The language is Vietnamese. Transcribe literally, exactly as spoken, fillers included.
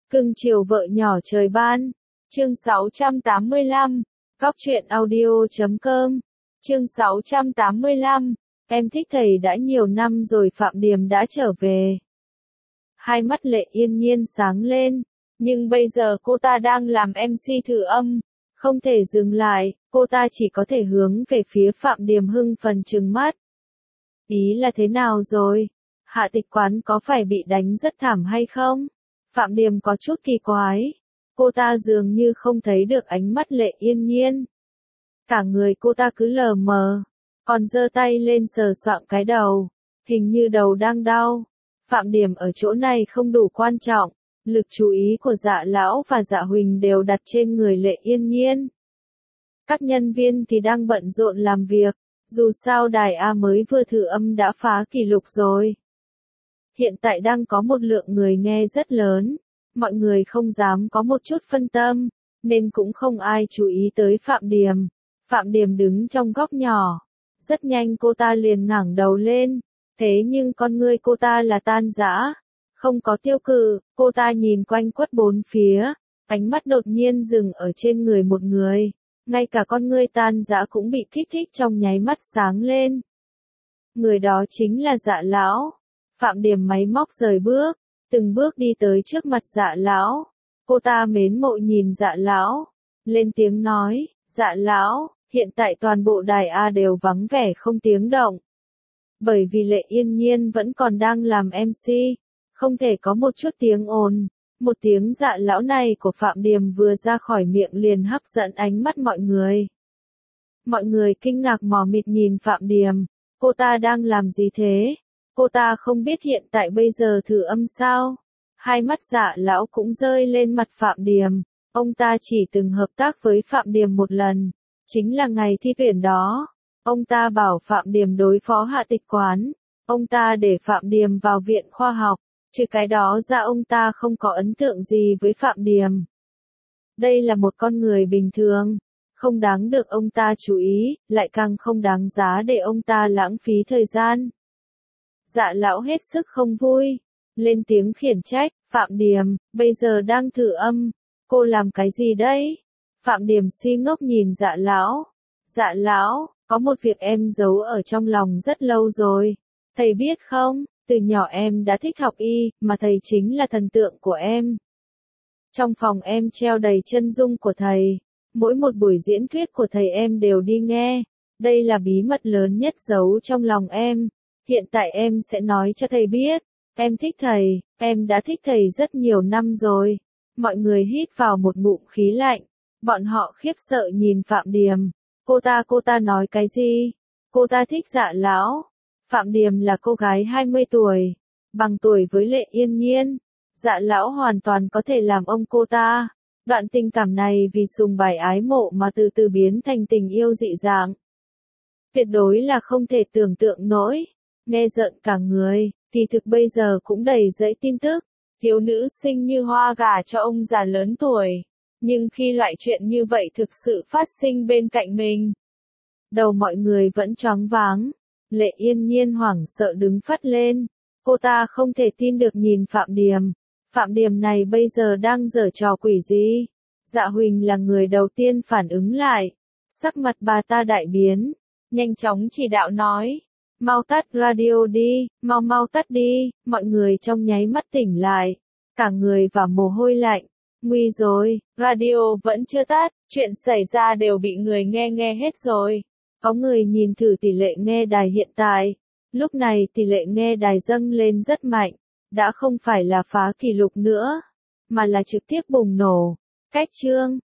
Cưng chiều vợ nhỏ trời ban. Chương sáu trăm tám mươi lăm. Góc truyện audio chấm com. Chương sáu trăm tám mươi lăm. Em thích thầy đã nhiều năm rồi. Phạm Điềm đã trở về. Hai mắt Lệ Yên Nhiên sáng lên. Nhưng bây giờ cô ta đang làm em xê thử âm. Không thể dừng lại, cô ta chỉ có thể hướng về phía Phạm Điềm hưng phấn trừng mắt. Ý là thế nào rồi? Hạ Tịch Quán có phải bị đánh rất thảm hay không? Phạm Điềm có chút kỳ quái. Cô ta dường như không thấy được ánh mắt Lệ Yên Nhiên. Cả người cô ta cứ lờ mờ, còn giơ tay lên sờ soạng cái đầu, hình như đầu đang đau. Phạm Điềm ở chỗ này không đủ quan trọng, lực chú ý của Dạ Lão và Dạ Huỳnh đều đặt trên người Lệ Yên Nhiên. Các nhân viên thì đang bận rộn làm việc, dù sao đài A mới vừa thử âm đã phá kỷ lục rồi. Hiện tại đang có một lượng người nghe rất lớn, mọi người không dám có một chút phân tâm, nên cũng không ai chú ý tới Phạm Điềm. Phạm Điềm đứng trong góc nhỏ, rất nhanh cô ta liền ngẩng đầu lên, thế nhưng con ngươi cô ta là tan rã, không có tiêu cự, cô ta nhìn quanh quất bốn phía, ánh mắt đột nhiên dừng ở trên người một người, ngay cả con ngươi tan rã cũng bị kích thích trong nháy mắt sáng lên. Người đó chính là Dạ Lão. Phạm Điềm máy móc rời bước, từng bước đi tới trước mặt Dạ Lão. Cô ta mến mộ nhìn Dạ Lão, lên tiếng nói, Dạ Lão, hiện tại toàn bộ đài A đều vắng vẻ không tiếng động. Bởi vì Lệ Yên Nhiên vẫn còn đang làm em xê, không thể có một chút tiếng ồn. Một tiếng Dạ Lão này của Phạm Điềm vừa ra khỏi miệng liền hấp dẫn ánh mắt mọi người. Mọi người kinh ngạc mò mịt nhìn Phạm Điềm, cô ta đang làm gì thế? Cô ta không biết hiện tại bây giờ thử âm sao? Hai mắt Dạ Lão cũng rơi lên mặt Phạm Điềm. Ông ta chỉ từng hợp tác với Phạm Điềm một lần, chính là ngày thi tuyển đó. Ông ta bảo Phạm Điềm đối phó Hạ Tịch Quán. Ông ta để Phạm Điềm vào viện khoa học. Trừ cái đó ra ông ta không có ấn tượng gì với Phạm Điềm. Đây là một con người bình thường, không đáng được ông ta chú ý, lại càng không đáng giá để ông ta lãng phí thời gian. Dạ Lão hết sức không vui, lên tiếng khiển trách, Phạm Điềm, bây giờ đang thử âm, cô làm cái gì đấy? Phạm Điềm si ngốc nhìn Dạ Lão. Dạ Lão, có một việc em giấu ở trong lòng rất lâu rồi, thầy biết không, từ nhỏ em đã thích học y, mà thầy chính là thần tượng của em. Trong phòng em treo đầy chân dung của thầy, mỗi một buổi diễn thuyết của thầy em đều đi nghe, đây là bí mật lớn nhất giấu trong lòng em. Hiện tại em sẽ nói cho thầy biết, em thích thầy, em đã thích thầy rất nhiều năm rồi. Mọi người hít vào một ngụm khí lạnh, bọn họ khiếp sợ nhìn Phạm Điềm. Cô ta cô ta nói cái gì? Cô ta thích Dạ Lão. Phạm Điềm là cô gái hai mươi tuổi, bằng tuổi với Lệ Yên Nhiên. Dạ Lão hoàn toàn có thể làm ông cô ta. Đoạn tình cảm này vì sùng bái ái mộ mà từ từ biến thành tình yêu dị dạng. Tuyệt đối là không thể tưởng tượng nổi. Nghe giận cả người, thì thực bây giờ cũng đầy dẫy tin tức. Thiếu nữ xinh như hoa gả cho ông già lớn tuổi. Nhưng khi loại chuyện như vậy thực sự phát sinh bên cạnh mình, đầu mọi người vẫn choáng váng. Lệ Yên Nhiên hoảng sợ đứng phắt lên. Cô ta không thể tin được nhìn Phạm Điềm. Phạm Điềm này bây giờ đang giở trò quỷ gì? Dạ Huỳnh là người đầu tiên phản ứng lại. Sắc mặt bà ta đại biến, nhanh chóng chỉ đạo nói. Mau tắt radio đi, mau mau tắt đi. Mọi người trong nháy mắt tỉnh lại, cả người và mồ hôi lạnh. Nguy rồi, radio vẫn chưa tắt, chuyện xảy ra đều bị người nghe nghe hết rồi. Có người nhìn thử tỷ lệ nghe đài hiện tại. Lúc này tỷ lệ nghe đài dâng lên rất mạnh, đã không phải là phá kỷ lục nữa, mà là trực tiếp bùng nổ. Cách chương